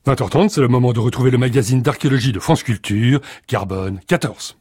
20h30, c'est le moment de retrouver le magazine d'archéologie de France Culture, Carbone 14.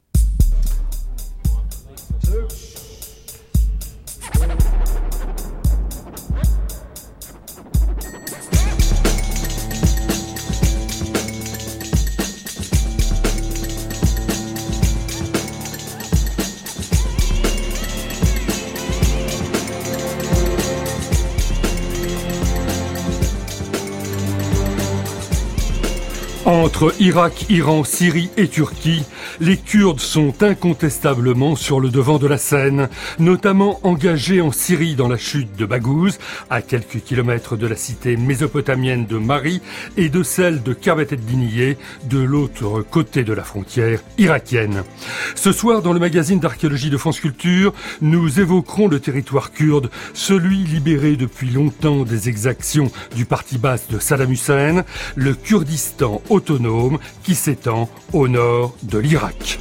Entre Irak, Iran, Syrie et Turquie, les Kurdes sont incontestablement sur le devant de la scène, notamment engagés en Syrie dans la chute de Baghouz, à quelques kilomètres de la cité mésopotamienne de Mari et de celle de Karbet el-Diniyeh, de l'autre côté de la frontière irakienne. Ce soir, dans le magazine d'archéologie de France Culture, nous évoquerons le territoire kurde, celui libéré depuis longtemps des exactions du parti basse de Saddam Hussein, le Kurdistan autonome qui s'étend au nord de l'Irak.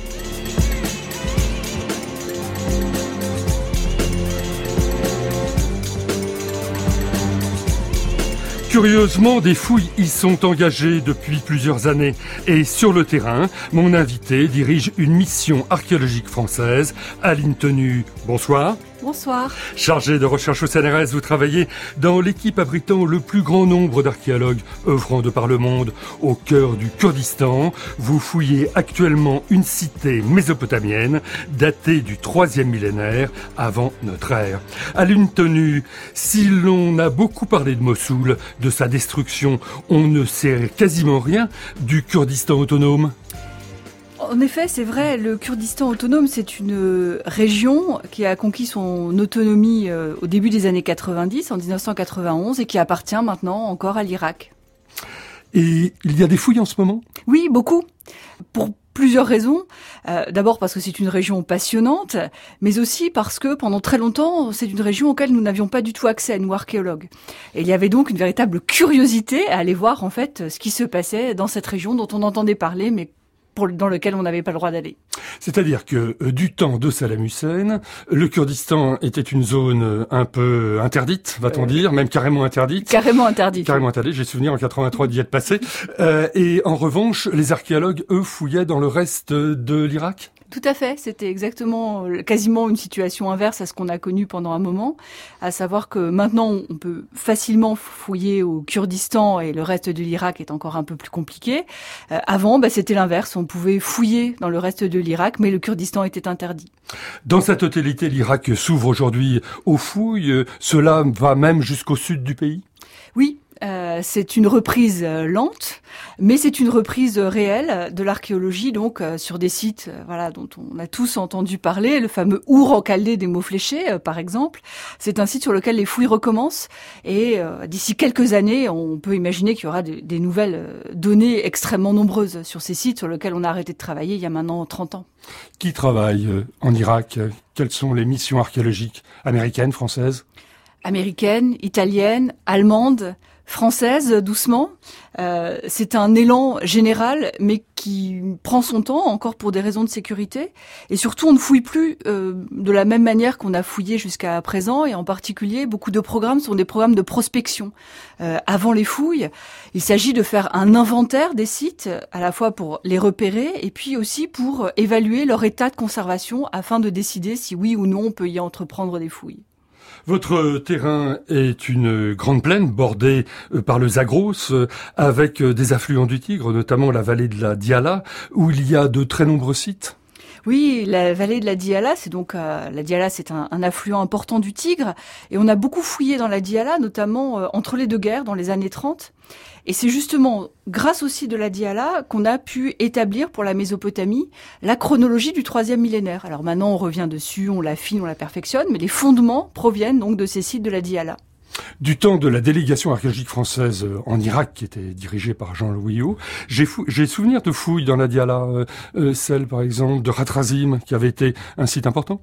Curieusement, des fouilles y sont engagées depuis plusieurs années et sur le terrain, mon invité dirige une mission archéologique française. Aline Tenu, bonsoir. Bonsoir. Chargée de recherche au CNRS, vous travaillez dans l'équipe abritant le plus grand nombre d'archéologues œuvrant de par le monde au cœur du Kurdistan. Vous fouillez actuellement une cité mésopotamienne datée du 3e millénaire avant notre ère. Aline Tenu, si l'on a beaucoup parlé de Mossoul, de sa destruction, on ne sait quasiment rien du Kurdistan autonome. En effet, c'est vrai, le Kurdistan autonome, c'est une région qui a conquis son autonomie au début des années 90, en 1991, et qui appartient maintenant encore à l'Irak. Et il y a des fouilles en ce moment ? Oui, beaucoup. Pour plusieurs raisons. D'abord parce que c'est une région passionnante, mais aussi parce que pendant très longtemps, c'est une région auquel nous n'avions pas du tout accès, nous archéologues. Et il y avait donc une véritable curiosité à aller voir en fait ce qui se passait dans cette région dont on entendait parler, mais dans lequel on n'avait pas le droit d'aller. C'est-à-dire que du temps de Saddam Hussein, le Kurdistan était une zone un peu interdite, va-t-on dire, même carrément interdite. Carrément interdite. Carrément interdite, j'ai souvenir en 83 d'y être passé. Et en revanche, les archéologues, eux, fouillaient dans le reste de l'Irak ? Tout à fait, c'était exactement, quasiment une situation inverse à ce qu'on a connu pendant un moment, à savoir que maintenant on peut facilement fouiller au Kurdistan et le reste de l'Irak est encore un peu plus compliqué. Avant, c'était l'inverse, on pouvait fouiller dans le reste de l'Irak, mais le Kurdistan était interdit. Dans sa totalité, l'Irak s'ouvre aujourd'hui aux fouilles, cela va même jusqu'au sud du pays ? Oui. C'est une reprise lente, mais c'est une reprise réelle de l'archéologie, donc sur des sites dont on a tous entendu parler, le fameux Our en chaldée des mots fléchés, par exemple. C'est un site sur lequel les fouilles recommencent et d'ici quelques années, on peut imaginer qu'il y aura des nouvelles données extrêmement nombreuses sur ces sites sur lesquels on a arrêté de travailler il y a maintenant 30 ans. Qui travaille en Irak ? Quelles sont les missions archéologiques américaines, françaises ? Américaines, italiennes, allemandes, française, doucement. C'est un élan général, mais qui prend son temps, encore pour des raisons de sécurité. Et surtout, on ne fouille plus de la même manière qu'on a fouillé jusqu'à présent. Et en particulier, beaucoup de programmes sont des programmes de prospection. Avant les fouilles, il s'agit de faire un inventaire des sites, à la fois pour les repérer, et puis aussi pour évaluer leur état de conservation, afin de décider si oui ou non on peut y entreprendre des fouilles. Votre terrain est une grande plaine bordée par le Zagros, avec des affluents du Tigre, notamment la vallée de la Diyala, où il y a de très nombreux sites. Oui, la vallée de la Diyala, c'est donc la Diyala, c'est un affluent important du Tigre, et on a beaucoup fouillé dans la Diyala, notamment entre les deux guerres, dans les années 30. Et c'est justement grâce au site de la Diyala qu'on a pu établir pour la Mésopotamie la chronologie du 3e millénaire. Alors maintenant, on revient dessus, on l'affine, on la perfectionne, mais les fondements proviennent donc de ces sites de la Diyala. Du temps de la délégation archéologique française en Irak, qui était dirigée par Jean-Louis Haut, j'ai souvenir de fouilles dans la Diyala, celle par exemple de Ratrazim, qui avait été un site important.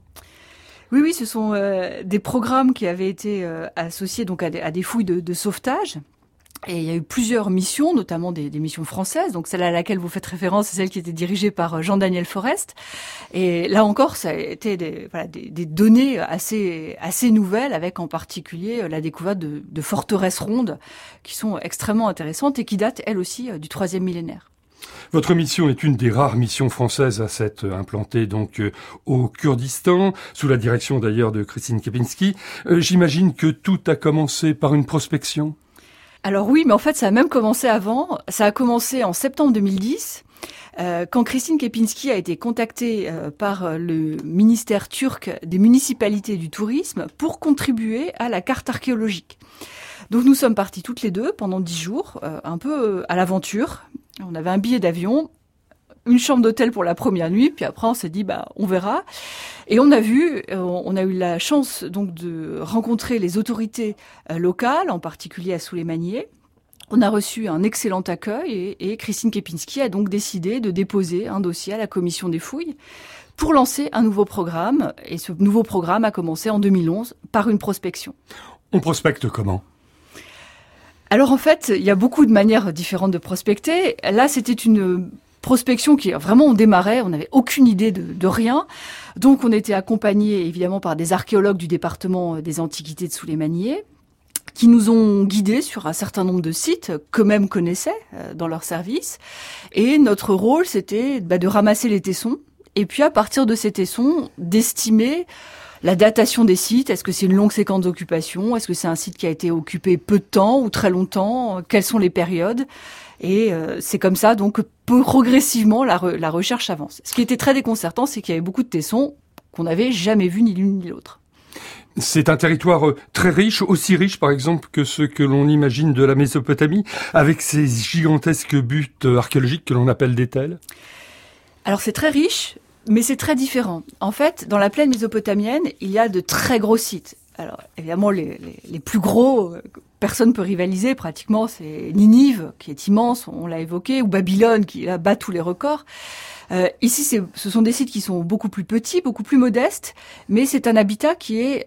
Oui, ce sont des programmes qui avaient été associés donc à des fouilles de sauvetage. Et il y a eu plusieurs missions, notamment des missions françaises. Donc celle à laquelle vous faites référence, c'est celle qui était dirigée par Jean-Daniel Forest. Et là encore, ça a été des données assez nouvelles, avec en particulier la découverte de forteresses rondes qui sont extrêmement intéressantes et qui datent elles aussi du 3e millénaire. Votre mission est une des rares missions françaises à s'être implantée donc au Kurdistan, sous la direction d'ailleurs de Christine Kempinski. J'imagine que tout a commencé par une prospection. Alors oui, mais en fait, ça a même commencé avant. Ça a commencé en septembre 2010, quand Christine Kempinski a été contactée par le ministère turc des municipalités du tourisme pour contribuer à la carte archéologique. Donc nous sommes partis toutes les deux pendant 10 jours, un peu à l'aventure. On avait un billet d'avion, une chambre d'hôtel pour la première nuit, puis après on s'est dit on verra. Et on a eu la chance donc de rencontrer les autorités locales, en particulier à Souleymaniye. On a reçu un excellent accueil et Christine Kempinski a donc décidé de déposer un dossier à la commission des fouilles pour lancer un nouveau programme. Et ce nouveau programme a commencé en 2011 par une prospection. On prospecte comment ? Alors en fait, il y a beaucoup de manières différentes de prospecter. Là, c'était une prospection qui vraiment on démarrait, on n'avait aucune idée de rien. Donc on était accompagnés évidemment par des archéologues du département des antiquités de Souleymaniye qui nous ont guidés sur un certain nombre de sites qu'eux-mêmes connaissaient dans leur service. Et notre rôle, c'était de ramasser les tessons et puis à partir de ces tessons, d'estimer la datation des sites. Est-ce que c'est une longue séquence d'occupation? Est-ce que c'est un site qui a été occupé peu de temps ou très longtemps? Quelles sont les périodes? Et c'est comme ça, donc, progressivement, la recherche avance. Ce qui était très déconcertant, c'est qu'il y avait beaucoup de tessons qu'on n'avait jamais vus ni l'une ni l'autre. C'est un territoire très riche, aussi riche par exemple que ce que l'on imagine de la Mésopotamie, avec ces gigantesques buttes archéologiques que l'on appelle des tels. Alors c'est très riche, mais c'est très différent. En fait, dans la plaine mésopotamienne, il y a de très gros sites. Alors évidemment, les plus gros, personne ne peut rivaliser pratiquement, c'est Ninive, qui est immense, on l'a évoqué, ou Babylone, qui là bat tous les records. Ici, ce sont des sites qui sont beaucoup plus petits, beaucoup plus modestes, mais c'est un habitat qui est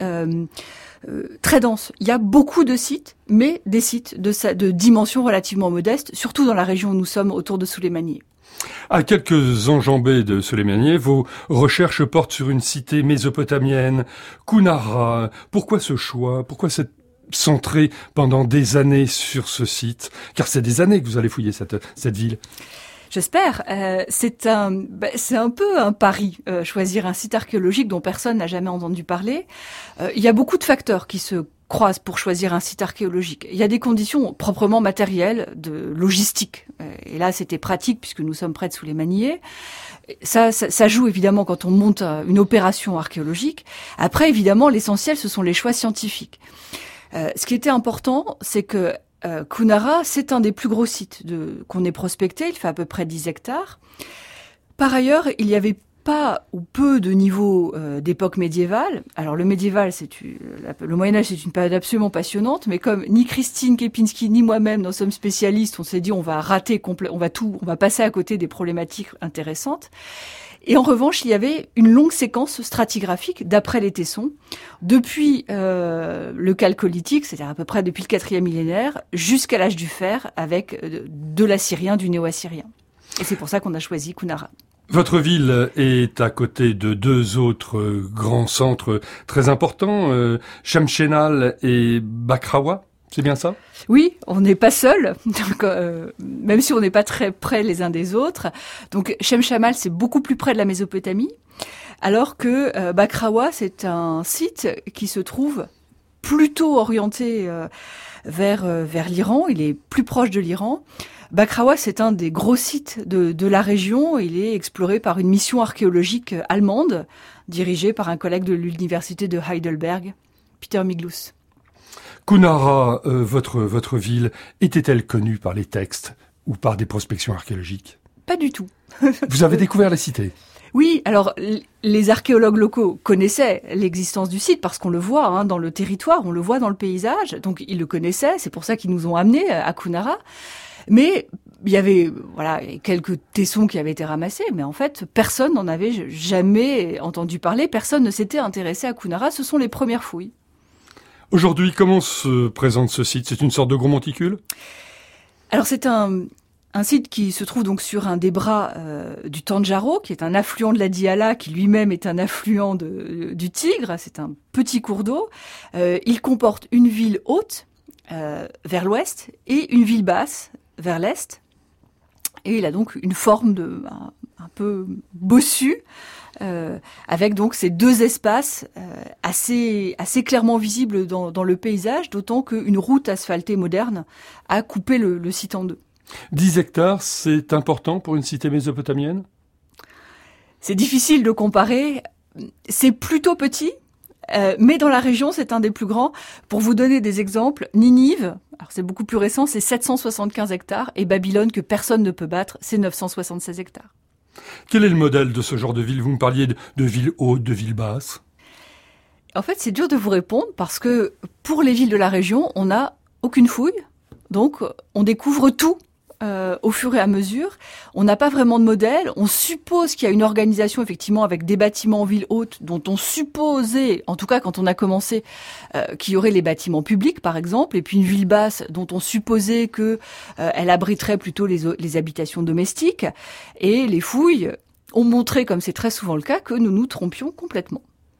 très dense. Il y a beaucoup de sites, mais des sites de dimensions relativement modestes, surtout dans la région où nous sommes, autour de Souleymaniye. À quelques enjambées de Souleymaniye, vos recherches portent sur une cité mésopotamienne, Kunara. Pourquoi ce choix? Pourquoi cette centré pendant des années sur ce site? Car c'est des années que vous allez fouiller cette ville. J'espère. C'est un peu un pari, choisir un site archéologique dont personne n'a jamais entendu parler. Il y a beaucoup de facteurs qui se croisent pour choisir un site archéologique. Il y a des conditions proprement matérielles, de logistique. Et là, c'était pratique puisque nous sommes près de Souleymaniye. Ça joue évidemment quand on monte une opération archéologique. Après, évidemment, l'essentiel, ce sont les choix scientifiques. Ce qui était important, c'est que Kunara, c'est un des plus gros sites qu'on ait prospecté. Il fait à peu près 10 hectares. Par ailleurs, il n'y avait pas ou peu de niveaux d'époque médiévale. Alors le médiéval, le Moyen-Âge, c'est une période absolument passionnante, mais comme ni Christine Kempinski ni moi-même n'en sommes spécialistes, on s'est dit on va rater on va passer à côté des problématiques intéressantes. Et en revanche, il y avait une longue séquence stratigraphique d'après les tessons, depuis le Chalcolithique, c'est-à-dire à peu près depuis le 4e millénaire, jusqu'à l'âge du fer, avec de l'assyrien, du néo-assyrien. Et c'est pour ça qu'on a choisi Kunara. Votre ville est à côté de deux autres grands centres très importants, Chemchenal et Bakrawa, c'est bien ça? Oui, on n'est pas seul, même si on n'est pas très près les uns des autres. Donc Chemchenal, c'est beaucoup plus près de la Mésopotamie, alors que Bakrawa, c'est un site qui se trouve plutôt orienté vers l'Iran, il est plus proche de l'Iran. Bakrawa, c'est un des gros sites de la région. Il est exploré par une mission archéologique allemande, dirigée par un collègue de l'université de Heidelberg, Peter Miglus. Kunara, votre ville, était-elle connue par les textes ou par des prospections archéologiques? Pas du tout. Vous avez découvert la cité? Oui, alors les archéologues locaux connaissaient l'existence du site parce qu'on le voit dans le territoire, on le voit dans le paysage. Donc ils le connaissaient, c'est pour ça qu'ils nous ont amenés à Kunara. Mais il y avait quelques tessons qui avaient été ramassés, mais en fait, personne n'en avait jamais entendu parler, personne ne s'était intéressé à Kunara, ce sont les premières fouilles. Aujourd'hui, comment se présente ce site? C'est une sorte de gros monticule? Alors c'est un site qui se trouve donc sur un des bras du Tanjaro, qui est un affluent de la Diyala, qui lui-même est un affluent du Tigre. C'est un petit cours d'eau. Il comporte une ville haute vers l'ouest et une ville basse vers l'est. Et il a donc une forme un peu bossue, avec donc ces deux espaces assez clairement visibles dans le paysage, d'autant qu'une route asphaltée moderne a coupé le site en deux. 10 hectares, c'est important pour une cité mésopotamienne ? C'est difficile de comparer. C'est plutôt petit, mais dans la région, c'est un des plus grands. Pour vous donner des exemples, Ninive, alors c'est beaucoup plus récent, c'est 775 hectares, et Babylone, que personne ne peut battre, c'est 976 hectares. Quel est le modèle de ce genre de ville ? Vous me parliez de villes hautes, de villes basses. En fait, c'est dur de vous répondre parce que pour les villes de la région, on n'a aucune fouille. Donc, on découvre tout au fur et à mesure. On n'a pas vraiment de modèle. On suppose qu'il y a une organisation, effectivement, avec des bâtiments en ville haute dont on supposait, en tout cas quand on a commencé, qu'il y aurait les bâtiments publics, par exemple, et puis une ville basse dont on supposait que elle abriterait plutôt les habitations domestiques. Et les fouilles ont montré, comme c'est très souvent le cas, que nous nous trompions complètement.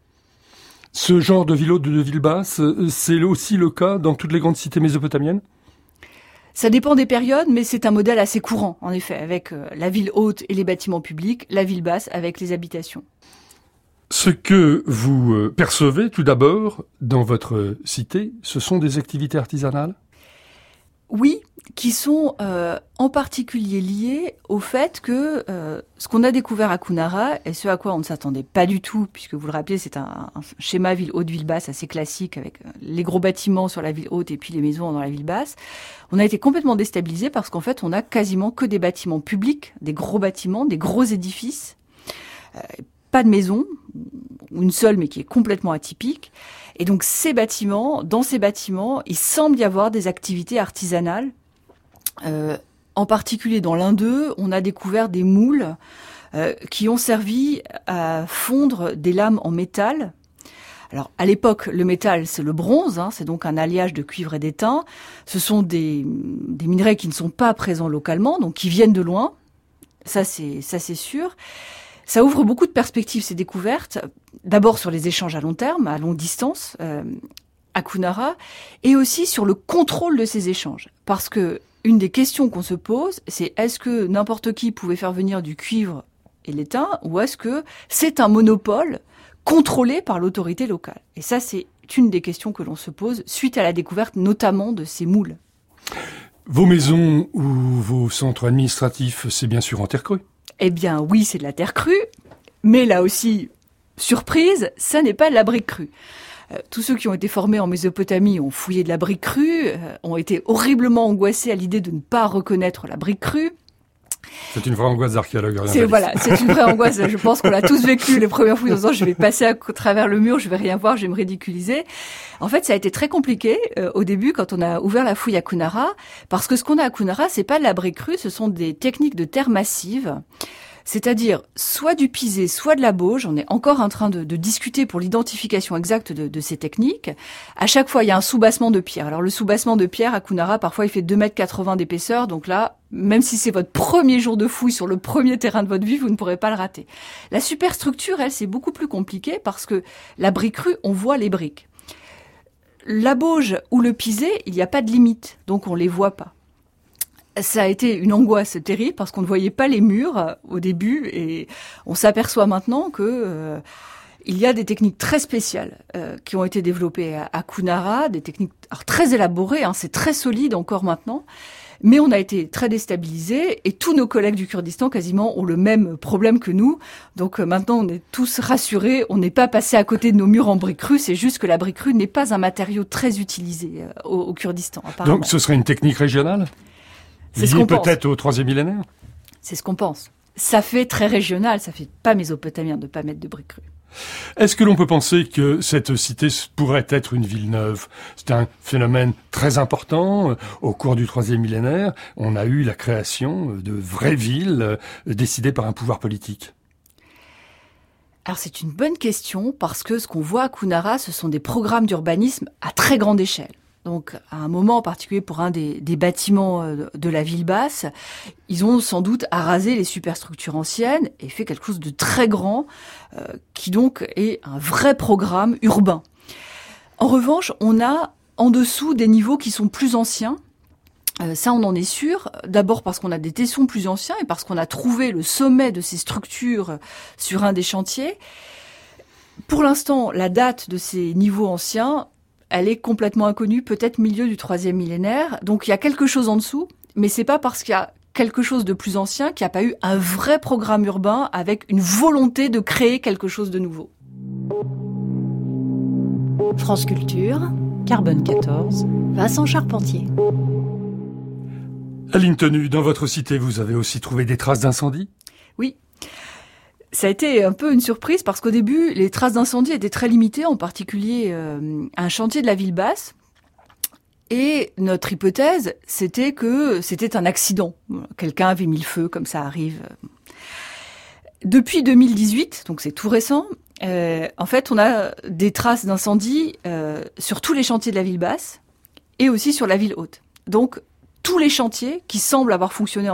Ce genre de ville haute, de ville basse, c'est aussi le cas dans toutes les grandes cités mésopotamiennes ? Ça dépend des périodes, mais c'est un modèle assez courant, en effet, avec la ville haute et les bâtiments publics, la ville basse avec les habitations. Ce que vous percevez tout d'abord dans votre cité, ce sont des activités artisanales ? Oui, qui sont en particulier liées au fait que ce qu'on a découvert à Kunara, et ce à quoi on ne s'attendait pas du tout, puisque vous le rappelez, c'est un schéma ville haute, ville basse assez classique, avec les gros bâtiments sur la ville haute et puis les maisons dans la ville basse. On a été complètement déstabilisés parce qu'en fait, on a quasiment que des bâtiments publics, des gros bâtiments, des gros édifices, pas de maison, une seule mais qui est complètement atypique. Et donc dans ces bâtiments, il semble y avoir des activités artisanales. En particulier dans l'un d'eux, on a découvert des moules qui ont servi à fondre des lames en métal. Alors à l'époque, le métal, c'est le bronze, c'est donc un alliage de cuivre et d'étain. Ce sont des minerais qui ne sont pas présents localement, donc qui viennent de loin. Ça c'est sûr. Ça ouvre beaucoup de perspectives, ces découvertes. D'abord sur les échanges à long terme, à longue distance, à Kunara, et aussi sur le contrôle de ces échanges. Parce que une des questions qu'on se pose, c'est est-ce que n'importe qui pouvait faire venir du cuivre et l'étain, ou est-ce que c'est un monopole contrôlé par l'autorité locale ? Et ça, c'est une des questions que l'on se pose suite à la découverte notamment de ces moules. Vos maisons ou vos centres administratifs, c'est bien sûr en terre crue ? Eh bien oui, c'est de la terre crue, mais là aussi, surprise, ça n'est pas de la brique crue. Tous ceux qui ont été formés en Mésopotamie ont fouillé de la brique crue, ont été horriblement angoissés à l'idée de ne pas reconnaître la brique crue. C'est une vraie angoisse d'archéologue. C'est une vraie angoisse. Je pense qu'on l'a tous vécu les premières fouilles en disant je vais passer à travers le mur, je vais rien voir, je vais me ridiculiser. En fait, ça a été très compliqué au début quand on a ouvert la fouille à Kunara, parce que ce qu'on a à Kunara, c'est pas de la brique crue, ce sont des techniques de terre massive. C'est-à-dire soit du pisé, soit de la bauge. On est encore en train de discuter pour l'identification exacte de ces techniques. À chaque fois, il y a un soubassement de pierre. Alors le soubassement de pierre à Kunara, parfois, il fait 2,80 m d'épaisseur. Donc là, même si c'est votre premier jour de fouille sur le premier terrain de votre vie, vous ne pourrez pas le rater. La superstructure, elle, c'est beaucoup plus compliqué parce que la brique crue, on voit les briques. La bauge ou le pisé, il n'y a pas de limite, donc on les voit pas. Ça a été une angoisse terrible parce qu'on ne voyait pas les murs au début et on s'aperçoit maintenant que il y a des techniques très spéciales qui ont été développées à Kunara, des techniques très élaborées, c'est très solide encore maintenant. Mais on a été très déstabilisés et tous nos collègues du Kurdistan quasiment ont le même problème que nous. Donc maintenant on est tous rassurés, on n'est pas passé à côté de nos murs en briques crues, c'est juste que la brique crue n'est pas un matériau très utilisé au Kurdistan apparemment. Donc ce serait une technique régionale ? C'est ce qu'on pense. Peut-être au 3e millénaire ? C'est ce qu'on pense. Ça fait très régional, ça fait pas mésopotamien de pas mettre de briques crues. Est-ce que l'on peut penser que cette cité pourrait être une ville neuve ? C'est un phénomène très important. Au cours du 3e millénaire, on a eu la création de vraies villes décidées par un pouvoir politique. Alors c'est une bonne question parce que ce qu'on voit à Kunara, ce sont des programmes d'urbanisme à très grande échelle. Donc, à un moment en particulier pour un des bâtiments de la ville basse, ils ont sans doute arasé les superstructures anciennes et fait quelque chose de très grand, qui donc est un vrai programme urbain. En revanche, on a en dessous des niveaux qui sont plus anciens. Ça, on en est sûr. D'abord parce qu'on a des tessons plus anciens et parce qu'on a trouvé le sommet de ces structures sur un des chantiers. Pour l'instant, la date de ces niveaux anciens, elle est complètement inconnue, peut-être milieu du 3e millénaire. Donc il y a quelque chose en dessous, mais c'est pas parce qu'il y a quelque chose de plus ancien qu'il n'y a pas eu un vrai programme urbain avec une volonté de créer quelque chose de nouveau. France Culture, Carbone 14, Vincent Charpentier. Aline Tenu, dans votre cité, vous avez aussi trouvé des traces d'incendie ? Oui. Ça a été un peu une surprise parce qu'au début, les traces d'incendie étaient très limitées, en particulier un chantier de la ville basse. Et notre hypothèse, c'était que c'était un accident. Quelqu'un avait mis le feu, comme ça arrive. Depuis 2018, donc c'est tout récent, en fait, on a des traces d'incendie sur tous les chantiers de la ville basse et aussi sur la ville haute. Donc, tous les chantiers qui semblent avoir fonctionné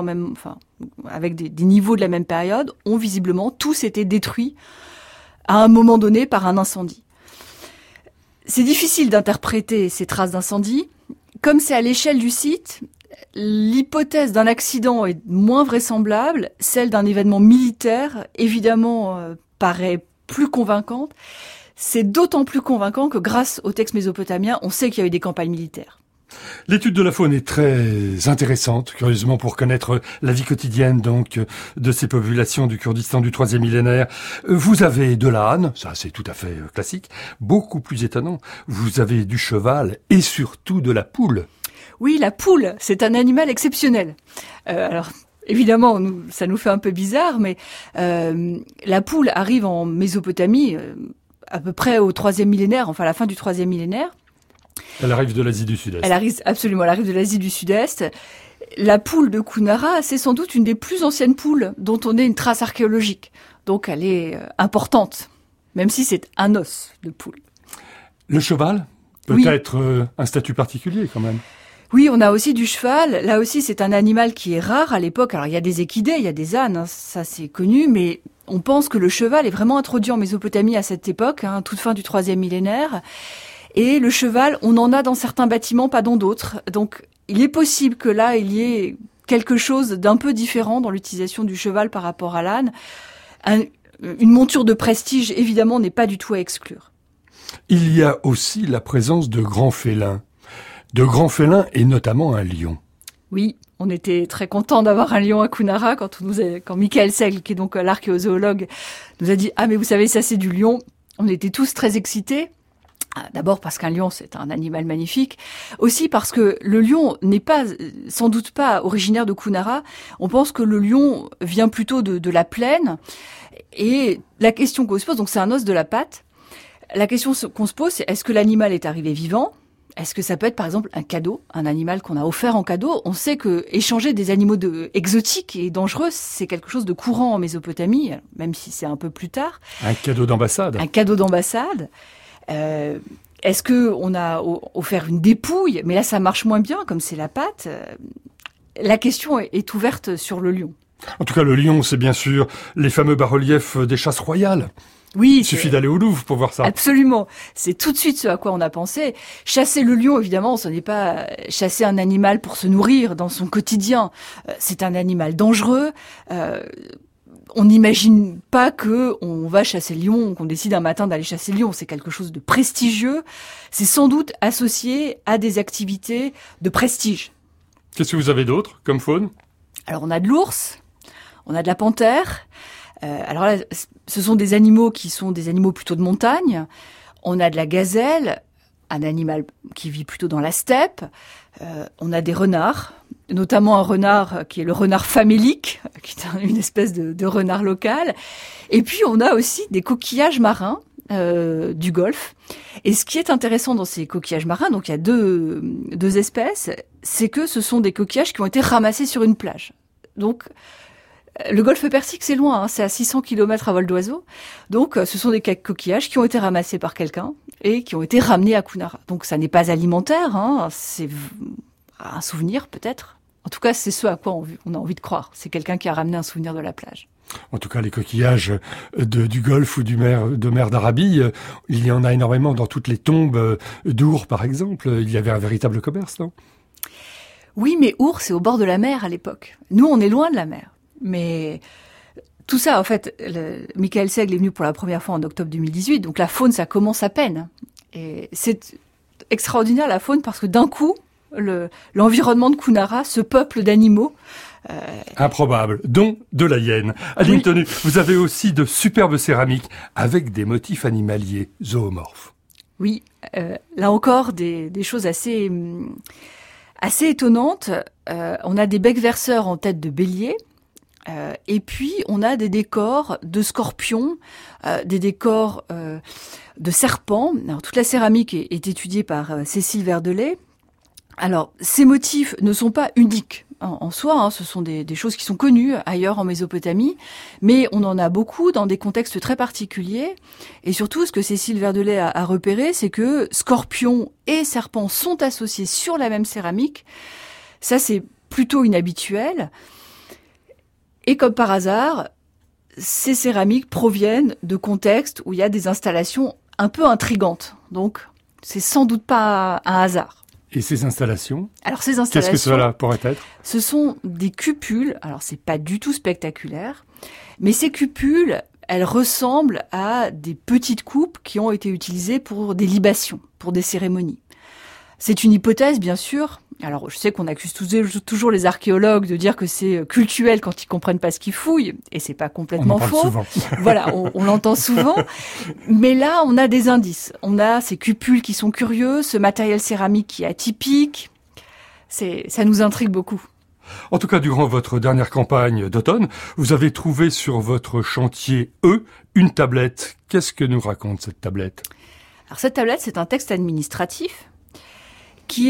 avec des niveaux de la même période ont visiblement tous été détruits à un moment donné par un incendie. C'est difficile d'interpréter ces traces d'incendie. Comme c'est à l'échelle du site, l'hypothèse d'un accident est moins vraisemblable. Celle d'un événement militaire, évidemment, paraît plus convaincante. C'est d'autant plus convaincant que grâce au texte mésopotamien, on sait qu'il y a eu des campagnes militaires. L'étude de la faune est très intéressante, curieusement, pour connaître la vie quotidienne donc de ces populations du Kurdistan du 3e millénaire. Vous avez de l'âne, ça c'est tout à fait classique. Beaucoup plus étonnant, vous avez du cheval et surtout de la poule. Oui, la poule, c'est un animal exceptionnel. Alors, évidemment, ça nous fait un peu bizarre, mais la poule arrive en Mésopotamie à peu près au 3e millénaire, enfin à la fin du 3e millénaire. Elle arrive de l'Asie du Sud-Est. Elle arrive de l'Asie du Sud-Est. La poule de Kunara, c'est sans doute une des plus anciennes poules dont on ait une trace archéologique. Donc elle est importante, même si c'est un os de poule. Le cheval ? Peut-être un statut particulier quand même. Oui, on a aussi du cheval. Là aussi, c'est un animal qui est rare à l'époque. Alors il y a des équidés, il y a des ânes, ça c'est connu, mais on pense que le cheval est vraiment introduit en Mésopotamie à cette époque, toute fin du 3e millénaire. Et le cheval, on en a dans certains bâtiments, pas dans d'autres. Donc, il est possible que là, il y ait quelque chose d'un peu différent dans l'utilisation du cheval par rapport à l'âne. Une monture de prestige, évidemment, n'est pas du tout à exclure. Il y a aussi la présence de grands félins. De grands félins et notamment un lion. Oui, on était très contents d'avoir un lion à Kunara quand Michael Segle, qui est donc l'archéozoologue, nous a dit « Ah, mais vous savez, ça c'est du lion ». On était tous très excités. D'abord parce qu'un lion, c'est un animal magnifique. Aussi parce que le lion n'est sans doute pas originaire de Kunara. On pense que le lion vient plutôt de la plaine. Et la question qu'on se pose, donc c'est un os de la patte. La question qu'on se pose, c'est est-ce que l'animal est arrivé vivant ? Est-ce que ça peut être par exemple un cadeau, un animal qu'on a offert en cadeau ? On sait que échanger des animaux exotiques et dangereux, c'est quelque chose de courant en Mésopotamie, même si c'est un peu plus tard. Un cadeau d'ambassade. Un cadeau d'ambassade. Est-ce que on a offert une dépouille ? Mais là, ça marche moins bien, comme c'est la patte. La question est ouverte sur le lion. En tout cas, le lion, c'est bien sûr les fameux bas-reliefs des chasses royales. Oui, il suffit d'aller au Louvre pour voir ça. Absolument. C'est tout de suite ce à quoi on a pensé. Chasser le lion, évidemment, ce n'est pas chasser un animal pour se nourrir dans son quotidien. C'est un animal dangereux. On n'imagine pas que on va chasser le lion, qu'on décide un matin d'aller chasser le lion. C'est quelque chose de prestigieux. C'est sans doute associé à des activités de prestige. Qu'est-ce que vous avez d'autre comme faune ? Alors, on a de l'ours, on a de la panthère. Alors là, ce sont des animaux qui sont des animaux plutôt de montagne. On a de la gazelle, un animal qui vit plutôt dans la steppe. On a des renards, notamment un renard qui est le renard famélique, qui est une espèce de renard local. Et puis, on a aussi des coquillages marins du Golfe. Et ce qui est intéressant dans ces coquillages marins, donc il y a deux espèces, c'est que ce sont des coquillages qui ont été ramassés sur une plage. Donc, Le golfe Persique, c'est loin, c'est à 600 km à vol d'oiseau. Donc, ce sont des coquillages qui ont été ramassés par quelqu'un et qui ont été ramenés à Kunara. Donc, ça n'est pas alimentaire, c'est un souvenir peut-être. En tout cas, c'est ce à quoi on a envie de croire. C'est quelqu'un qui a ramené un souvenir de la plage. En tout cas, les coquillages du Golfe ou de mer d'Arabie, il y en a énormément dans toutes les tombes d'Our, par exemple. Il y avait un véritable commerce, non ? Oui, mais Our, c'est au bord de la mer à l'époque. Nous, on est loin de la mer. Mais tout ça, en fait, Michael Seigl est venu pour la première fois en octobre 2018, donc la faune, ça commence à peine. Et c'est extraordinaire, la faune, parce que d'un coup, l'environnement de Kunara, ce peuple d'animaux, improbable, dont de la hyène. Aline Oui. Tenu, vous avez aussi de superbes céramiques avec des motifs animaliers zoomorphes. Oui, là encore, des choses assez étonnantes. On a des becs verseurs en tête de bélier, et puis on a des décors de scorpions, des décors de serpents. Alors, toute la céramique est étudiée par Cécile Verdelet. Alors, ces motifs ne sont pas uniques en soi, ce sont des choses qui sont connues ailleurs en Mésopotamie, mais on en a beaucoup dans des contextes très particuliers. Et surtout, ce que Cécile Verdelet a repéré, c'est que scorpions et serpents sont associés sur la même céramique. Ça, c'est plutôt inhabituel. Et comme par hasard, ces céramiques proviennent de contextes où il y a des installations un peu intrigantes. Donc, c'est sans doute pas un hasard. Et ces installations ? Alors ces installations, qu'est-ce que cela pourrait être ? Ce sont des cupules. Alors c'est pas du tout spectaculaire, mais ces cupules, elles ressemblent à des petites coupes qui ont été utilisées pour des libations, pour des cérémonies. C'est une hypothèse, bien sûr. Alors, je sais qu'on accuse toujours les archéologues de dire que c'est cultuel quand ils comprennent pas ce qu'ils fouillent, et c'est pas complètement faux. On en parle souvent. Voilà, on l'entend souvent. Mais là, on a des indices. On a ces cupules qui sont curieux, ce matériel céramique qui est atypique. Ça nous intrigue beaucoup. En tout cas, durant votre dernière campagne d'automne, vous avez trouvé sur votre chantier une tablette. Qu'est-ce que nous raconte cette tablette ? Alors, cette tablette, c'est un texte administratif qui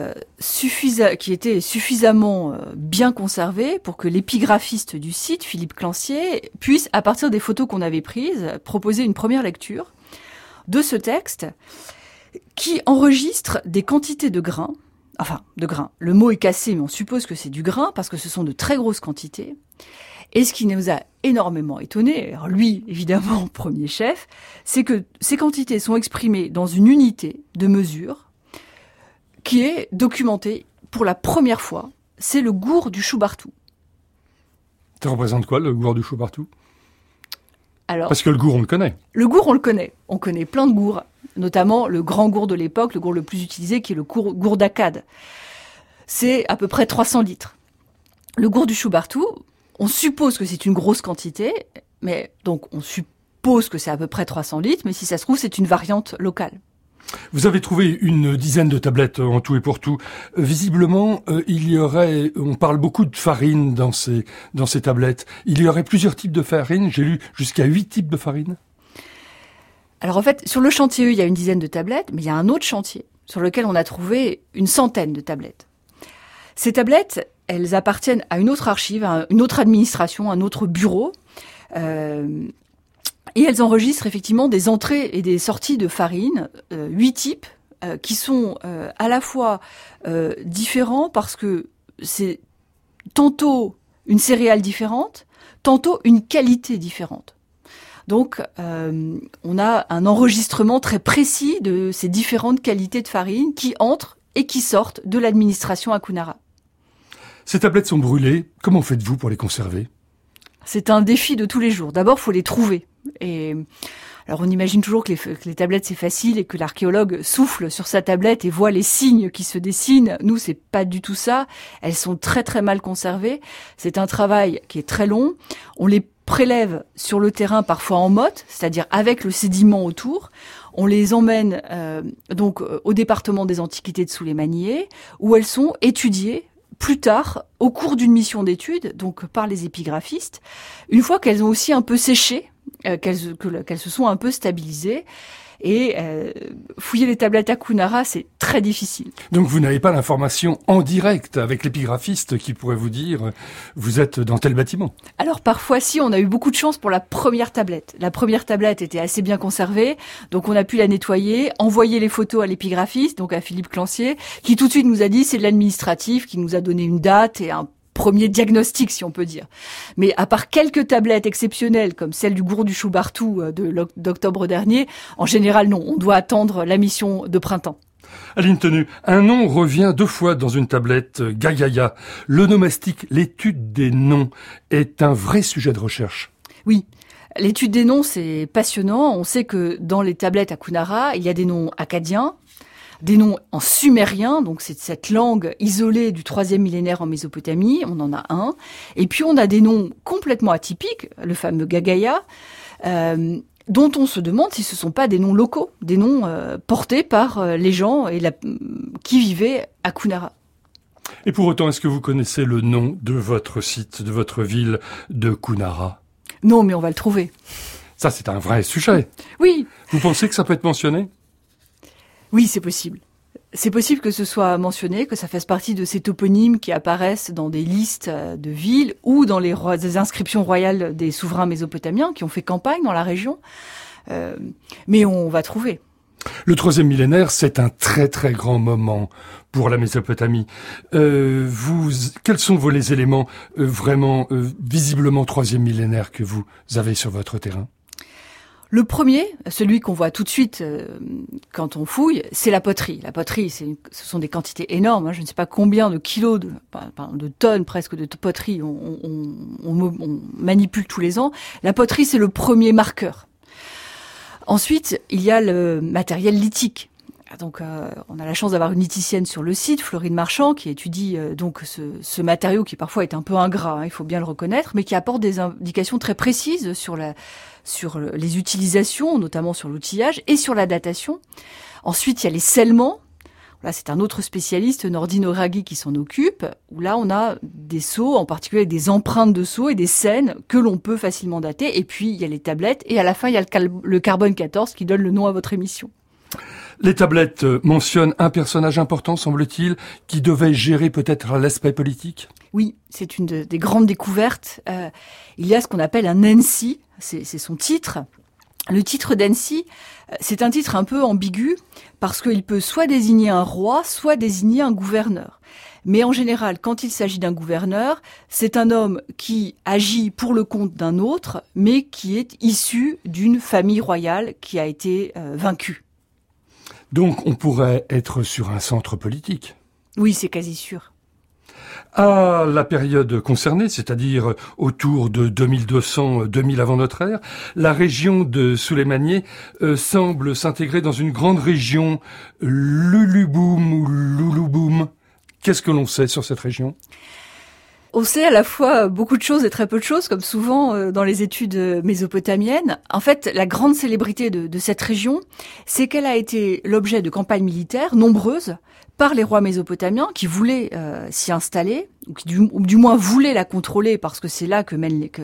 était suffisamment bien conservé pour que l'épigraphiste du site, Philippe Clancier, puisse, à partir des photos qu'on avait prises, proposer une première lecture de ce texte qui enregistre des quantités de grains. Enfin, de grains. Le mot est cassé, mais on suppose que c'est du grain parce que ce sont de très grosses quantités. Et ce qui nous a énormément étonnés, alors lui, évidemment, premier chef, c'est que ces quantités sont exprimées dans une unité de mesure qui est documenté pour la première fois, c'est le gourd du choubartou. Ça représente quoi, le gourd du choubartou ? Alors, parce que le gourd, on le connaît. Le gourd, on le connaît. On connaît plein de gourds, notamment le grand gourd de l'époque, le gourd le plus utilisé, qui est le gourd d'Akkad. C'est à peu près 300 litres. Le gourd du choubartou, on suppose que c'est une grosse quantité, mais donc on suppose que c'est à peu près 300 litres, mais si ça se trouve, c'est une variante locale. Vous avez trouvé une dizaine de tablettes en tout et pour tout. Visiblement, on parle beaucoup de farine dans ces tablettes. Il y aurait plusieurs types de farine. J'ai lu jusqu'à 8 types de farine. Alors en fait, sur le chantier E, il y a une dizaine de tablettes, mais il y a un autre chantier sur lequel on a trouvé une centaine de tablettes. Ces tablettes, elles appartiennent à une autre archive, à une autre administration, un autre bureau. Et elles enregistrent effectivement des entrées et des sorties de farine, 8 types, qui sont à la fois différents parce que c'est tantôt une céréale différente, tantôt une qualité différente. Donc, on a un enregistrement très précis de ces différentes qualités de farine qui entrent et qui sortent de l'administration à Kunara. Ces tablettes sont brûlées. Comment faites-vous pour les conserver ? C'est un défi de tous les jours. D'abord, il faut les trouver. Et alors, on imagine toujours que les tablettes, c'est facile et que l'archéologue souffle sur sa tablette et voit les signes qui se dessinent. Nous, c'est pas du tout ça. Elles sont très, très mal conservées. C'est un travail qui est très long. On les prélève sur le terrain, parfois en motte, c'est-à-dire avec le sédiment autour. On les emmène donc au département des antiquités de Souleymaniye, où elles sont étudiées plus tard, au cours d'une mission d'étude, donc par les épigraphistes, une fois qu'elles ont aussi un peu séché, qu'elles se sont un peu stabilisées, Et fouiller les tablettes à Kunara, c'est très difficile. Donc vous n'avez pas l'information en direct avec l'épigraphiste qui pourrait vous dire vous êtes dans tel bâtiment. Alors parfois si, on a eu beaucoup de chance pour la première tablette. La première tablette était assez bien conservée, donc on a pu la nettoyer, envoyer les photos à l'épigraphiste, donc à Philippe Clancier, qui tout de suite nous a dit c'est de l'administratif, qui nous a donné une date et un premier diagnostic, si on peut dire. Mais à part quelques tablettes exceptionnelles, comme celle du gourd du Choubartou d'octobre dernier, en général, non. On doit attendre la mission de printemps. Aline Tenu, un nom revient 2 fois dans une tablette, Gagaia. L'onomastique, l'étude des noms, est un vrai sujet de recherche. Oui. L'étude des noms, c'est passionnant. On sait que dans les tablettes à Kunara, il y a des noms acadiens, des noms en sumérien, donc c'est cette langue isolée du 3e millénaire en Mésopotamie, on en a un. Et puis on a des noms complètement atypiques, le fameux Gagaia, dont on se demande si ce ne sont pas des noms locaux, des noms portés par les gens qui vivaient à Kunara. Et pour autant, est-ce que vous connaissez le nom de votre site, de votre ville de Kunara ? Non, mais on va le trouver. Ça, c'est un vrai sujet. Oui. Vous pensez que ça peut être mentionné ? Oui, c'est possible. C'est possible que ce soit mentionné, que ça fasse partie de ces toponymes qui apparaissent dans des listes de villes ou dans des inscriptions royales des souverains mésopotamiens qui ont fait campagne dans la région. Mais on va trouver. Le 3e millénaire, c'est un très très grand moment pour la Mésopotamie. Quels sont les éléments vraiment visiblement 3e millénaire que vous avez sur votre terrain ? Le premier, celui qu'on voit tout de suite quand on fouille, c'est la poterie. La poterie, ce sont des quantités énormes. Hein. Je ne sais pas combien de kilos, de tonnes presque de poterie on manipule tous les ans. La poterie, c'est le premier marqueur. Ensuite, il y a le matériel lithique. Donc, on a la chance d'avoir une lithicienne sur le site, Florine Marchand, qui étudie donc ce matériau qui parfois est un peu ingrat, hein, il faut bien le reconnaître, mais qui apporte des indications très précises sur les utilisations, notamment sur l'outillage et sur la datation. Ensuite, il y a les scellements. Là, c'est un autre spécialiste, Nordine Oraghi, qui s'en occupe, où là, on a des sceaux, en particulier des empreintes de sceaux et des scènes que l'on peut facilement dater. Et puis, il y a les tablettes. Et à la fin, il y a le carbone 14 qui donne le nom à votre émission. Les tablettes mentionnent un personnage important, semble-t-il, qui devait gérer peut-être l'aspect politique. Oui, c'est une des grandes découvertes. Il y a ce qu'on appelle un Ensi, c'est son titre. Le titre d'Ensi, c'est un titre un peu ambigu parce qu'il peut soit désigner un roi, soit désigner un gouverneur. Mais en général, quand il s'agit d'un gouverneur, c'est un homme qui agit pour le compte d'un autre, mais qui est issu d'une famille royale qui a été vaincue. Donc on pourrait être sur un centre politique. Oui, c'est quasi sûr. À la période concernée, c'est-à-dire autour de 2200-2000 avant notre ère, la région de Suleymaniye semble s'intégrer dans une grande région, Luluboum ou Loulouboum. Qu'est-ce que l'on sait sur cette région ? On sait à la fois beaucoup de choses et très peu de choses, comme souvent dans les études mésopotamiennes. En fait, la grande célébrité de cette région, c'est qu'elle a été l'objet de campagnes militaires nombreuses par les rois mésopotamiens qui voulaient s'y installer, ou qui du moins voulaient la contrôler parce que c'est là que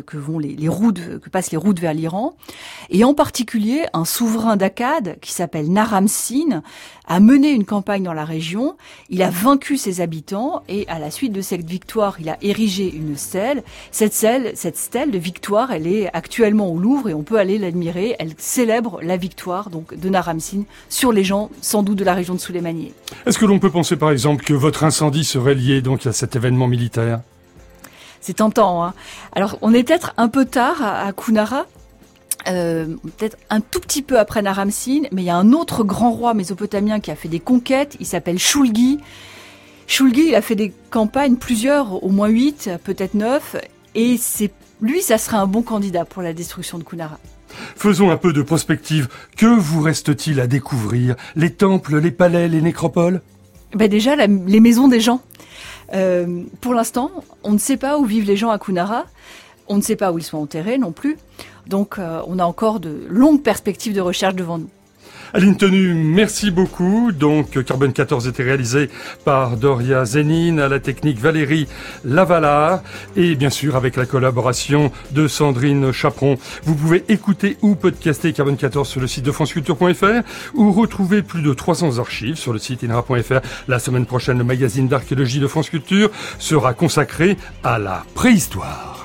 passent les routes vers l'Iran. Et en particulier, un souverain d'Akkad qui s'appelle Naram-Sin a mené une campagne dans la région. Il a vaincu ses habitants et à la suite de cette victoire, il a érigé une stèle. Cette stèle de victoire, elle est actuellement au Louvre et on peut aller l'admirer. Elle célèbre la victoire donc de Naram-Sin sur les gens sans doute de la région de Suleymaniye. Est-ce que l'on peut penser par exemple que votre incendie serait lié donc à cet événement militaire ? C'est tentant, hein. Alors, on est peut-être un peu tard à Kunara, peut-être un tout petit peu après Naram-Sin, mais il y a un autre grand roi mésopotamien qui a fait des conquêtes, il s'appelle Shulgi. Shulgi, il a fait des campagnes, plusieurs, au moins 8, peut-être 9, et ça serait un bon candidat pour la destruction de Kunara. Faisons un peu de prospective. Que vous reste-t-il à découvrir ? Les temples, les palais, les nécropoles ? Déjà, les maisons des gens. Pour l'instant, on ne sait pas où vivent les gens à Kunara. On ne sait pas où ils sont enterrés non plus. Donc, on a encore de longues perspectives de recherche devant nous. Aline Tenu, merci beaucoup. Donc, Carbone 14 était réalisé par Doria Zénine, à la technique Valérie Lavalard, et bien sûr avec la collaboration de Sandrine Chaperon. Vous pouvez écouter ou podcaster Carbone 14 sur le site de franceculture.fr ou retrouver plus de 300 archives sur le site inra.fr. La semaine prochaine, le magazine d'archéologie de France Culture sera consacré à la préhistoire.